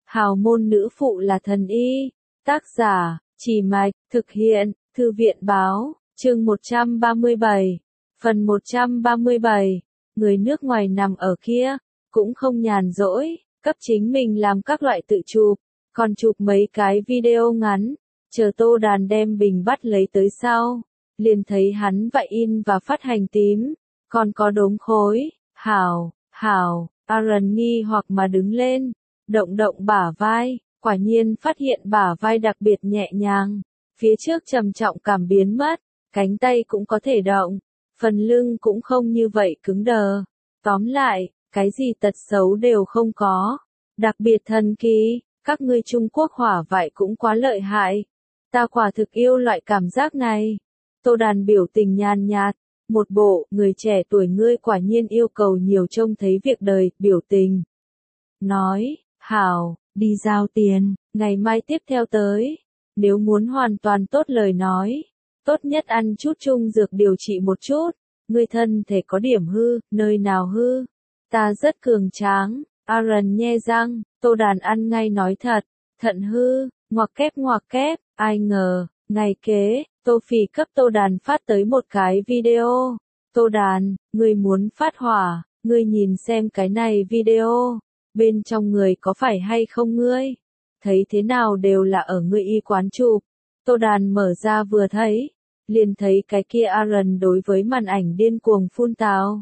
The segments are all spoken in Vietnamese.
Hào môn nữ phụ là thần y. Tác giả, Chỉ Mạch, thực hiện, Thư viện báo, chương 137, phần 137. Người nước ngoài nằm ở kia, cũng không nhàn rỗi, cấp chính mình làm các loại tự chụp, còn chụp mấy cái video ngắn, chờ Tô Đàn đem bình bắt lấy tới sau, liền thấy hắn vạy in và phát hành tím, còn có đốm khối. Hảo, Aaron nghi hoặc mà đứng lên, động bả vai, quả nhiên phát hiện bả vai đặc biệt nhẹ nhàng, phía trước trầm trọng cảm biến mất, cánh tay cũng có thể động, phần lưng cũng không như vậy cứng đờ. Tóm lại, cái gì tật xấu đều không có, đặc biệt thần kỳ, các ngươi Trung Quốc hỏa vại cũng quá lợi hại. Ta quả thực yêu loại cảm giác này. Tô Đàn biểu tình nhàn nhạt, một bộ người trẻ tuổi ngươi quả nhiên yêu cầu nhiều trông thấy việc đời biểu tình. Nói, hảo, đi giao tiền, ngày mai tiếp theo tới. Nếu muốn hoàn toàn tốt lời nói, tốt nhất ăn chút trung dược điều trị một chút. Ngươi thân thể có điểm hư, nơi nào hư? Ta rất cường tráng. Aaron nhe răng, Tô Đàn ăn ngay nói thật, thận hư, ngoặc kép, ai ngờ, ngày kế, Tô Phỉ cấp Tô Đàn phát tới một cái video. Tô Đàn, ngươi muốn phát hỏa, ngươi nhìn xem cái này video, bên trong người có phải hay không ngươi? Thấy thế nào đều là ở ngươi y quán chụp. Tô Đàn mở ra vừa thấy, liền thấy cái kia Aaron đối với màn ảnh điên cuồng phun tào.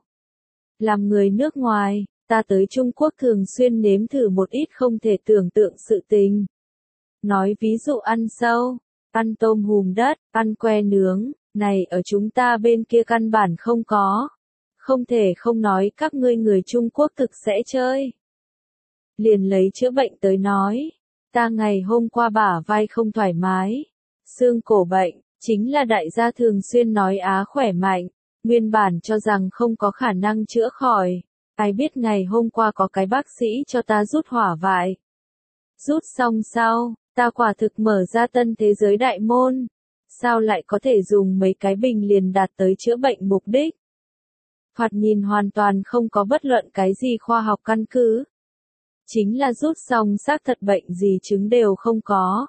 Làm người nước ngoài, ta tới Trung Quốc thường xuyên nếm thử một ít không thể tưởng tượng sự tình. Nói ví dụ ăn sâu, ăn tôm hùm đất, ăn que nướng, này ở chúng ta bên kia căn bản không có. Không thể không nói các ngươi người Trung Quốc thực sẽ chơi. Liền lấy chữa bệnh tới nói, ta ngày hôm qua bả vai không thoải mái, xương cổ bệnh, chính là đại gia thường xuyên nói Á khỏe mạnh, nguyên bản cho rằng không có khả năng chữa khỏi. Ai biết ngày hôm qua có cái bác sĩ cho ta rút hỏa vại. Rút xong sau, ta quả thực mở ra tân thế giới đại môn. Sao lại có thể dùng mấy cái bình liền đạt tới chữa bệnh mục đích? Thoạt nhìn hoàn toàn không có bất luận cái gì khoa học căn cứ. Chính là rút xong xác thật bệnh gì chứng đều không có.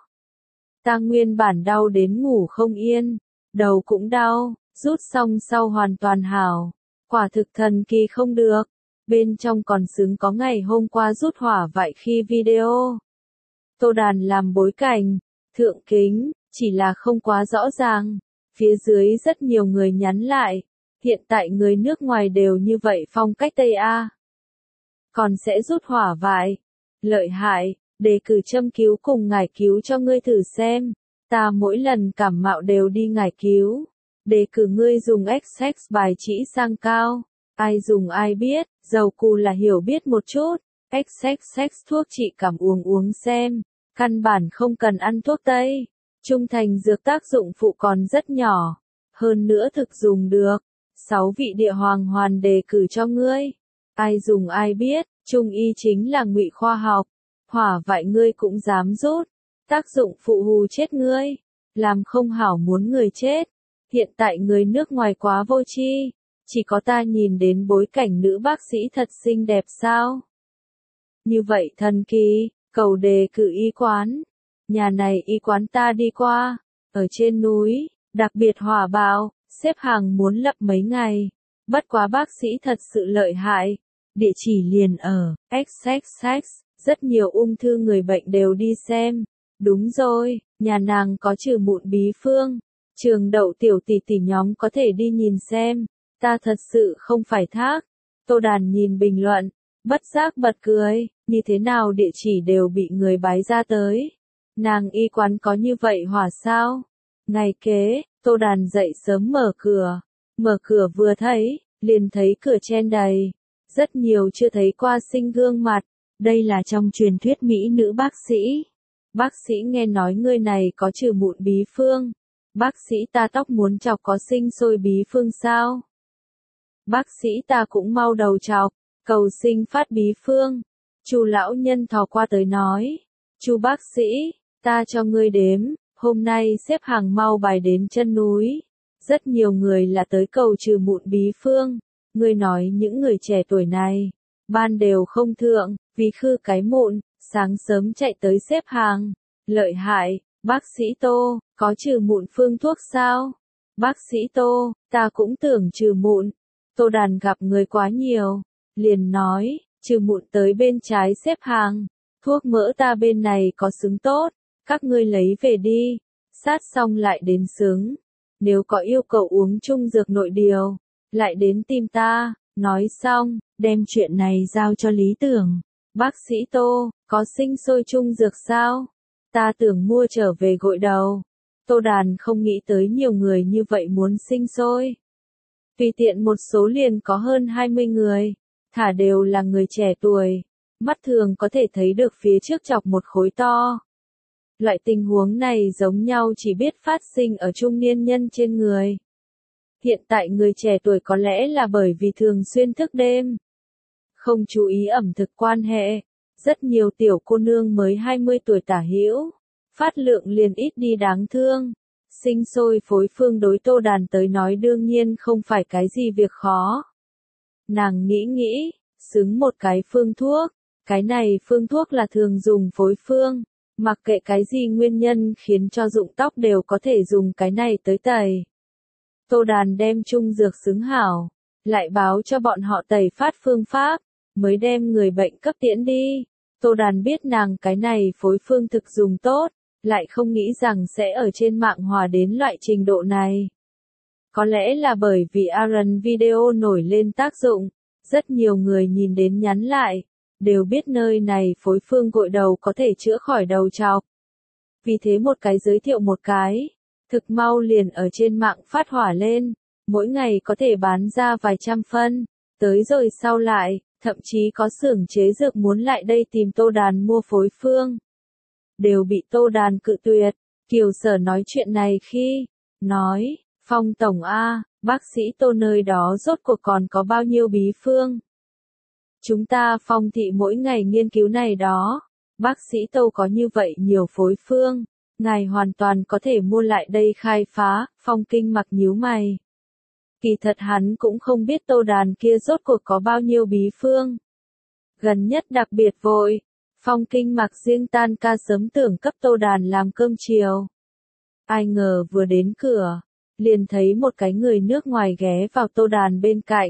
Ta nguyên bản đau đến ngủ không yên, đầu cũng đau, rút xong sau hoàn toàn hảo. Quả thực thần kỳ không được. Bên trong còn xứng có ngày hôm qua rút hỏa vại khi video. Tô Đàn làm bối cảnh, thượng kính, chỉ là không quá rõ ràng. Phía dưới rất nhiều người nhắn lại, hiện tại người nước ngoài đều như vậy phong cách Tây A. Còn sẽ rút hỏa vại. Lợi hại, đề cử châm cứu cùng ngải cứu cho ngươi thử xem. Ta mỗi lần cảm mạo đều đi ngải cứu. Đề cử ngươi dùng XX bài trĩ sang cao. Ai dùng ai biết, dầu cù là hiểu biết một chút. XXX thuốc trị cảm uống xem. Căn bản không cần ăn thuốc Tây. Trung thành dược tác dụng phụ còn rất nhỏ. Hơn nữa thực dùng được. 6 vị địa hoàng hoàn đề cử cho ngươi. Ai dùng ai biết, trung y chính là ngụy khoa học. Hỏa vại ngươi cũng dám rút. Tác dụng phụ hù chết ngươi. Làm không hảo muốn người chết. Hiện tại người nước ngoài quá vô tri. Chỉ có ta nhìn đến bối cảnh nữ bác sĩ thật xinh đẹp sao? Như vậy thần kỳ, cầu đề cử y quán. Nhà này y quán ta đi qua, ở trên núi, đặc biệt hỏa bạo, xếp hàng muốn lập mấy ngày. Bất quá bác sĩ thật sự lợi hại. Địa chỉ liền ở XXX, rất nhiều ung thư người bệnh đều đi xem. Đúng rồi, nhà nàng có trừ mụn bí phương. Trường đậu tiểu tỷ nhóm có thể đi nhìn xem. Ta thật sự không phải thác. Tô Đàn nhìn bình luận, bất giác bật cười, như thế nào địa chỉ đều bị người bái ra tới. Nàng y quán có như vậy hỏa sao? Ngày kế, Tô Đàn dậy sớm mở cửa vừa thấy, liền thấy cửa chen đầy. Rất nhiều chưa thấy qua sinh gương mặt, đây là trong truyền thuyết mỹ nữ bác sĩ. Bác sĩ nghe nói người này có trừ mụn bí phương. Bác sĩ ta tóc muốn chọc có sinh sôi bí phương sao? Bác sĩ ta cũng mau đầu chọc, cầu sinh phát bí phương. Chu lão nhân thò qua tới nói, chu bác sĩ, ta cho ngươi đếm, hôm nay xếp hàng mau bài đến chân núi. Rất nhiều người là tới cầu trừ mụn bí phương. Ngươi nói những người trẻ tuổi này, ban đều không thượng, vì khư cái mụn, sáng sớm chạy tới xếp hàng. Lợi hại, bác sĩ Tô, có trừ mụn phương thuốc sao? Bác sĩ Tô, ta cũng tưởng trừ mụn. Tô Đàn gặp người quá nhiều, liền nói, trừ mụn tới bên trái xếp hàng. Thuốc mỡ ta bên này có xứng tốt, các ngươi lấy về đi. Sát xong lại đến xứng. Nếu có yêu cầu uống chung dược nội điều, lại đến tìm ta. Nói xong, đem chuyện này giao cho Lý Tưởng. Bác sĩ Tô, có sinh sôi chung dược sao? Ta tưởng mua trở về gội đầu. Tô Đàn không nghĩ tới nhiều người như vậy muốn sinh sôi. Tùy tiện một số liền có hơn 20 người, thả đều là người trẻ tuổi. Mắt thường có thể thấy được phía trước chọc một khối to. Loại tình huống này giống nhau chỉ biết phát sinh ở trung niên nhân trên người. Hiện tại người trẻ tuổi có lẽ là bởi vì thường xuyên thức đêm, không chú ý ẩm thực quan hệ. Rất nhiều tiểu cô nương mới 20 tuổi tả hữu, phát lượng liền ít đi đáng thương. Sinh sôi phối phương đối Tô Đàn tới nói đương nhiên không phải cái gì việc khó. Nàng nghĩ, xứng một cái phương thuốc. Cái này phương thuốc là thường dùng phối phương. Mặc kệ cái gì nguyên nhân khiến cho rụng tóc đều có thể dùng cái này tới tẩy. Tô Đàn đem chung dược xứng hảo, lại báo cho bọn họ tẩy phát phương pháp, mới đem người bệnh cấp tiễn đi. Tô Đàn biết nàng cái này phối phương thực dùng tốt, lại không nghĩ rằng sẽ ở trên mạng hòa đến loại trình độ này. Có lẽ là bởi vì Aaron video nổi lên tác dụng, rất nhiều người nhìn đến nhắn lại, đều biết nơi này phối phương gội đầu có thể chữa khỏi đầu trọc. Vì thế một cái giới thiệu một cái, thực mau liền ở trên mạng phát hỏa lên, mỗi ngày có thể bán ra vài trăm phân, tới rồi sau lại, thậm chí có xưởng chế dược muốn lại đây tìm Tô Đàn mua phối phương. Đều bị Tô Đàn cự tuyệt. Kiều Sở nói chuyện này khi nói, Phong Tổng A, bác sĩ Tô nơi đó rốt cuộc còn có bao nhiêu bí phương. Chúng ta Phong thị mỗi ngày nghiên cứu này đó, bác sĩ Tô có như vậy nhiều phối phương, ngài hoàn toàn có thể mua lại đây khai phá. Phong Kinh Mặc nhíu mày. Kỳ thật hắn cũng không biết Tô Đàn kia rốt cuộc có bao nhiêu bí phương. Gần nhất đặc biệt vội, Phong Kinh Mặc riêng tan ca sớm tưởng cấp Tô Đàn làm cơm chiều. Ai ngờ vừa đến cửa, liền thấy một cái người nước ngoài ghé vào Tô Đàn bên cạnh.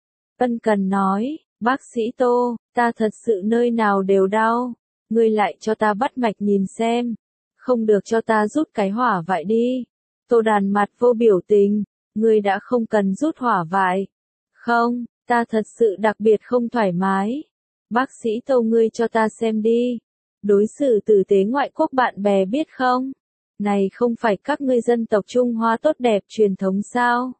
Ân cần nói, bác sĩ Tô, ta thật sự nơi nào đều đau, ngươi lại cho ta bắt mạch nhìn xem, không được cho ta rút cái hỏa vại đi. Tô Đàn mặt vô biểu tình, ngươi đã không cần rút hỏa vại. Không, ta thật sự đặc biệt không thoải mái. Bác sĩ Tô ngươi cho ta xem đi. Đối xử tử tế ngoại quốc bạn bè biết không? Này không phải các ngươi dân tộc Trung Hoa tốt đẹp truyền thống sao?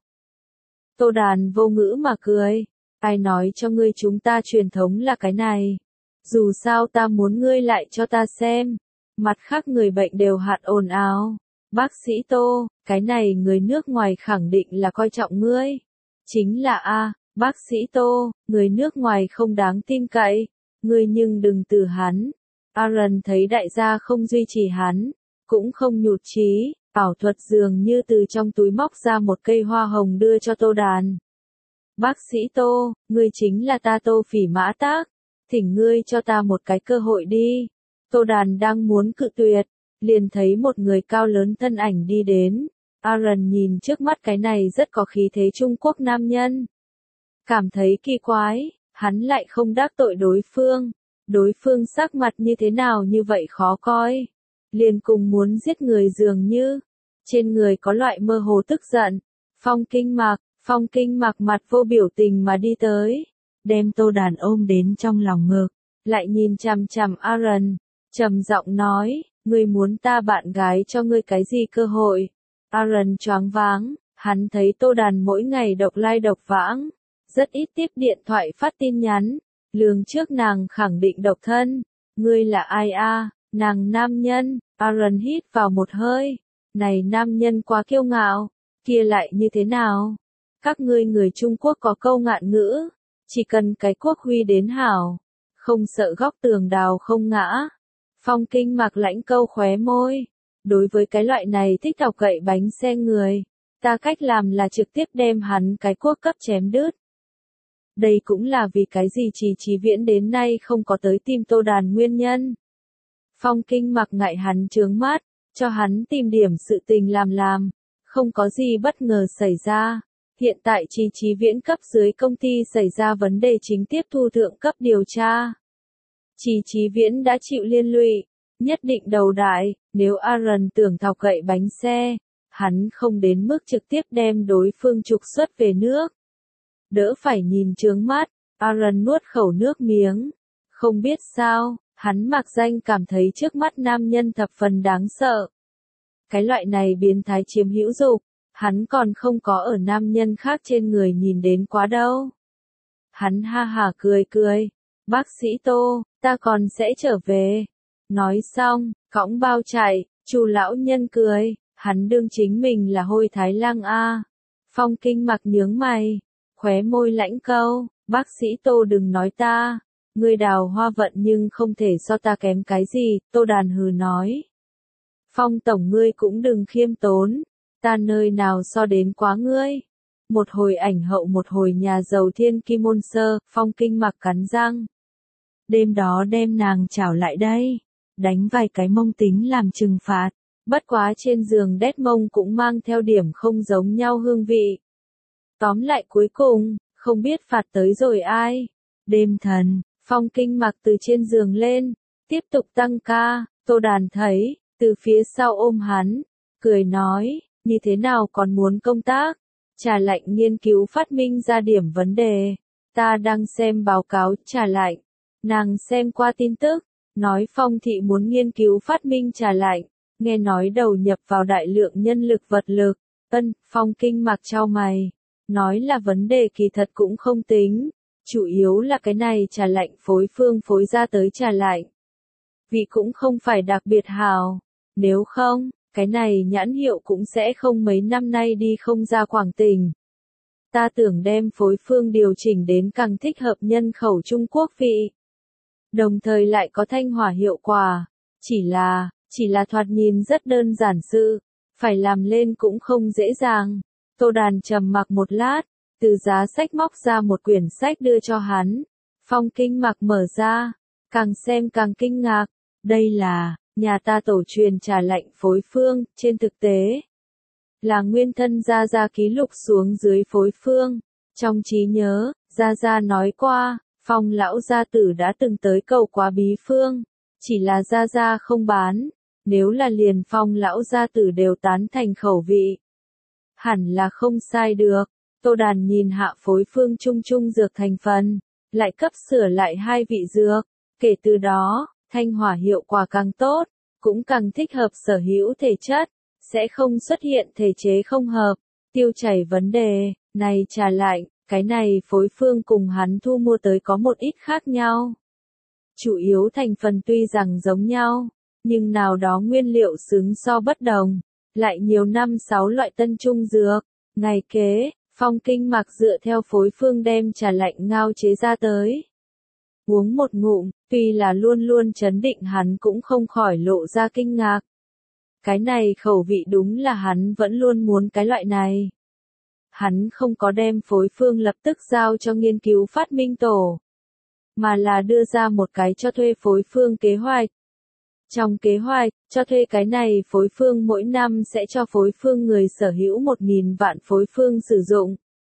Tô Đàn vô ngữ mà cười. Ai nói cho ngươi chúng ta truyền thống là cái này? Dù sao ta muốn ngươi lại cho ta xem. Mặt khác người bệnh đều hạt ồn ào. Bác sĩ Tô, cái này người nước ngoài khẳng định là coi trọng ngươi. Chính là A, bác sĩ Tô, người nước ngoài không đáng tin cậy. Ngươi nhưng đừng từ hắn. Aaron thấy đại gia không duy trì hắn, cũng không nhụt chí, ảo thuật dường như từ trong túi móc ra một cây hoa hồng đưa cho Tô Đàn. Bác sĩ Tô, ngươi chính là ta Tô Phỉ Mã Tác, thỉnh ngươi cho ta một cái cơ hội đi. Tô Đàn đang muốn cự tuyệt, liền thấy một người cao lớn thân ảnh đi đến. Aaron nhìn trước mắt cái này rất có khí thế Trung Quốc nam nhân. Cảm thấy kỳ quái, hắn lại không đắc tội đối phương. Đối phương sắc mặt như thế nào như vậy khó coi. Liền cùng muốn giết người dường như. Trên người có loại mơ hồ tức giận. Phong Kinh Mặc mặt vô biểu tình mà đi tới. Đem Tô Đàn ôm đến trong lòng ngực. Lại nhìn chằm chằm Aaron. Trầm giọng nói, ngươi muốn ta bạn gái cho ngươi cái gì cơ hội? Aaron choáng váng, hắn thấy Tô Đàn mỗi ngày độc lai độc vãng. Rất ít tiếp điện thoại phát tin nhắn. Lường trước nàng khẳng định độc thân. Ngươi là ai a? Nàng nam nhân. Aaron hít vào một hơi. Này nam nhân quá kiêu ngạo. Kia lại như thế nào? Các ngươi người Trung Quốc có câu ngạn ngữ. Chỉ cần cái quốc huy đến hảo. Không sợ góc tường đào không ngã. Phong Kinh Mặc lãnh câu khóe môi. Đối với cái loại này thích đọc gậy bánh xe người. Ta cách làm là trực tiếp đem hắn cái quốc cấp chém đứt. Đây cũng là vì cái gì Trì Chí Viễn đến nay không có tới tìm Tô Đàn nguyên nhân. Phong Kinh Mặc ngại hắn chướng mắt, cho hắn tìm điểm sự tình làm, không có gì bất ngờ xảy ra. Hiện tại Trì Chí Viễn cấp dưới công ty xảy ra vấn đề chính tiếp thu thượng cấp điều tra. Trì Chí Viễn đã chịu liên lụy, nhất định đầu đại, nếu Aaron tưởng thọc gậy bánh xe, hắn không đến mức trực tiếp đem đối phương trục xuất về nước. Đỡ phải nhìn chướng mắt, Aaron nuốt khẩu nước miếng. Không biết sao, hắn mặc danh cảm thấy trước mắt nam nhân thập phần đáng sợ. Cái loại này biến thái chiếm hữu dục, hắn còn không có ở nam nhân khác trên người nhìn đến quá đâu. Hắn ha hả cười, bác sĩ Tô, ta còn sẽ trở về. Nói xong, cõng bao chạy, Chu lão nhân cười, hắn đương chính mình là Hôi Thái Lang a. Phong Kinh Mặc nhướng mày, khóe môi lãnh câu, bác sĩ Tô đừng nói ta, ngươi Đào Hoa vận nhưng không thể so ta kém cái gì, Tô Đàn hừ nói. Phong tổng ngươi cũng đừng khiêm tốn, ta nơi nào so đến quá ngươi. Một hồi ảnh hậu một hồi nhà giàu thiên kim môn sơ, Phong Kinh Mặc cắn răng. Đêm đó đem nàng trảo lại đây, đánh vài cái mông tính làm trừng phạt, bất quá trên giường đét mông cũng mang theo điểm không giống nhau hương vị. Tóm lại cuối cùng, không biết phạt tới rồi ai. Đêm thần, Phong Kinh Mặc từ trên giường lên, tiếp tục tăng ca, Tô Đàn thấy, từ phía sau ôm hắn, cười nói, như thế nào còn muốn công tác? Trà lạnh nghiên cứu phát minh ra điểm vấn đề. Ta đang xem báo cáo trà lạnh. Nàng xem qua tin tức, nói Phong thị muốn nghiên cứu phát minh trà lạnh, nghe nói đầu nhập vào đại lượng nhân lực vật lực. Phong Kinh Mặc chau mày, nói là vấn đề kỳ thật cũng không tính, chủ yếu là cái này trà lạnh phối phương phối ra tới trà lạnh. Vị cũng không phải đặc biệt hào, nếu không, cái này nhãn hiệu cũng sẽ không mấy năm nay đi không ra Quảng Tỉnh. Ta tưởng đem phối phương điều chỉnh đến càng thích hợp nhân khẩu Trung Quốc vị. Đồng thời lại có thanh hỏa hiệu quả, chỉ là thoạt nhìn rất đơn giản sự, phải làm lên cũng không dễ dàng. Tô Đàn trầm mặc một lát, từ giá sách móc ra một quyển sách đưa cho hắn. Phong Kinh Mặc mở ra, càng xem càng kinh ngạc, đây là nhà ta tổ truyền trà lạnh phối phương, trên thực tế là nguyên thân Gia Gia ký lục xuống dưới phối phương. Trong trí nhớ, Gia Gia nói qua, Phong lão gia tử đã từng tới cầu quá bí phương, chỉ là Gia Gia không bán, nếu là liền Phong lão gia tử đều tán thành khẩu vị, hẳn là không sai được. Tô Đàn nhìn hạ phối phương chung dược thành phần, lại cấp sửa lại 2 vị dược, kể từ đó, thanh hỏa hiệu quả càng tốt, cũng càng thích hợp sở hữu thể chất, sẽ không xuất hiện thể chế không hợp, tiêu chảy vấn đề. Này trà lạnh, cái này phối phương cùng hắn thu mua tới có một ít khác nhau. Chủ yếu thành phần tuy rằng giống nhau, nhưng nào đó nguyên liệu xứng so bất đồng, lại nhiều năm 6 loại tân trung dược. Ngày kế, Phong Kinh Mặc dựa theo phối phương đem trà lạnh ngao chế ra tới. Uống một ngụm, tuy là luôn luôn trấn định hắn cũng không khỏi lộ ra kinh ngạc. Cái này khẩu vị đúng là hắn vẫn luôn muốn cái loại này. Hắn không có đem phối phương lập tức giao cho nghiên cứu phát minh tổ, mà là đưa ra một cái cho thuê phối phương kế hoạch. Trong kế hoạch, cho thuê cái này phối phương mỗi năm sẽ cho phối phương người sở hữu 1.000 vạn phối phương sử dụng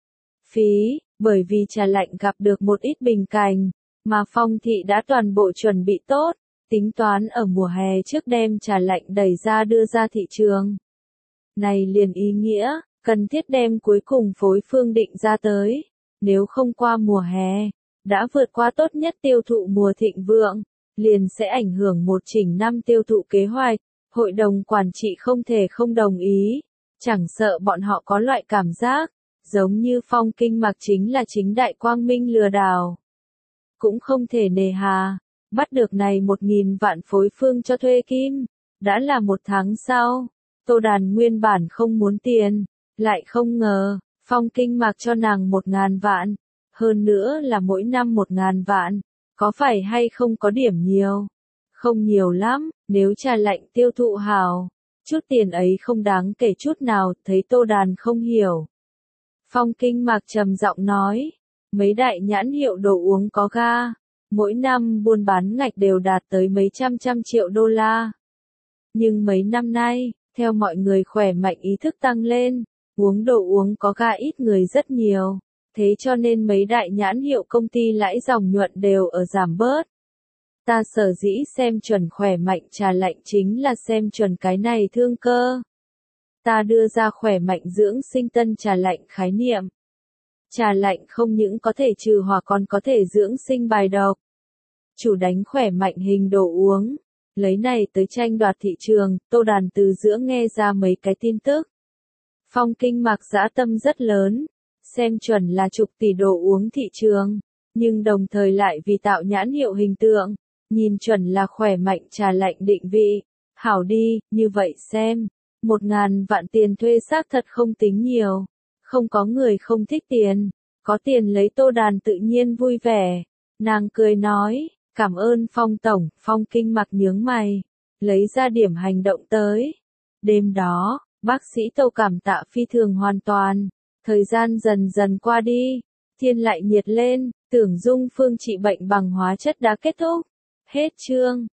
phí, bởi vì trà lạnh gặp được một ít bình cảnh, mà Phong thị đã toàn bộ chuẩn bị tốt, tính toán ở mùa hè trước đem trà lạnh đẩy ra đưa ra thị trường. Này liền ý nghĩa, cần thiết đem cuối cùng phối phương định ra tới, nếu không qua mùa hè, đã vượt qua tốt nhất tiêu thụ mùa thịnh vượng, liền sẽ ảnh hưởng một chỉnh năm tiêu thụ kế hoạch. Hội đồng quản trị không thể không đồng ý, chẳng sợ bọn họ có loại cảm giác, giống như Phong Kinh Mặc chính là chính đại quang minh lừa đảo. Cũng không thể nề hà, bắt được này 1.000 vạn phối phương cho thuê kim, đã là 1 tháng sau. Tô Đàn nguyên bản không muốn tiền, lại không ngờ, Phong Kinh Mặc cho nàng 1.000 vạn, hơn nữa là mỗi năm 1.000 vạn, có phải hay không có điểm nhiều? Không nhiều lắm, nếu trà lạnh tiêu thụ hào, chút tiền ấy không đáng kể chút nào, thấy Tô Đàn không hiểu. Phong Kinh Mặc trầm giọng nói, mấy đại nhãn hiệu đồ uống có ga. Mỗi năm buôn bán ngạch đều đạt tới mấy trăm triệu đô la. Nhưng mấy năm nay, theo mọi người khỏe mạnh ý thức tăng lên, uống đồ uống có ga ít người rất nhiều. Thế cho nên mấy đại nhãn hiệu công ty lãi dòng nhuận đều ở giảm bớt. Ta sở dĩ xem chuẩn khỏe mạnh trà lạnh chính là xem chuẩn cái này thương cơ. Ta đưa ra khỏe mạnh dưỡng sinh tân trà lạnh khái niệm. Trà lạnh không những có thể trừ hỏa còn có thể dưỡng sinh bài độc. Chủ đánh khỏe mạnh hình đồ uống. Lấy này tới tranh đoạt thị trường, Tô Đàn từ giữa nghe ra mấy cái tin tức. Phong Kinh Mạc dã tâm rất lớn, xem chuẩn là chục tỷ đồ uống thị trường, nhưng đồng thời lại vì tạo nhãn hiệu hình tượng, nhìn chuẩn là khỏe mạnh trà lạnh định vị. Hảo đi, như vậy xem, 1.000 vạn tiền thuê xác thật không tính nhiều, không có người không thích tiền, có tiền lấy Tô Đàn tự nhiên vui vẻ. Nàng cười nói, cảm ơn Phong Tổng. Phong Kinh Mạc nhướng mày, lấy ra điểm hành động tới. Đêm đó, bác sĩ Tô cảm tạ phi thường hoàn toàn. Thời gian dần dần qua đi, thiên lại nhiệt lên, tưởng Dung Phương trị bệnh bằng hóa chất đã kết thúc. Hết chương.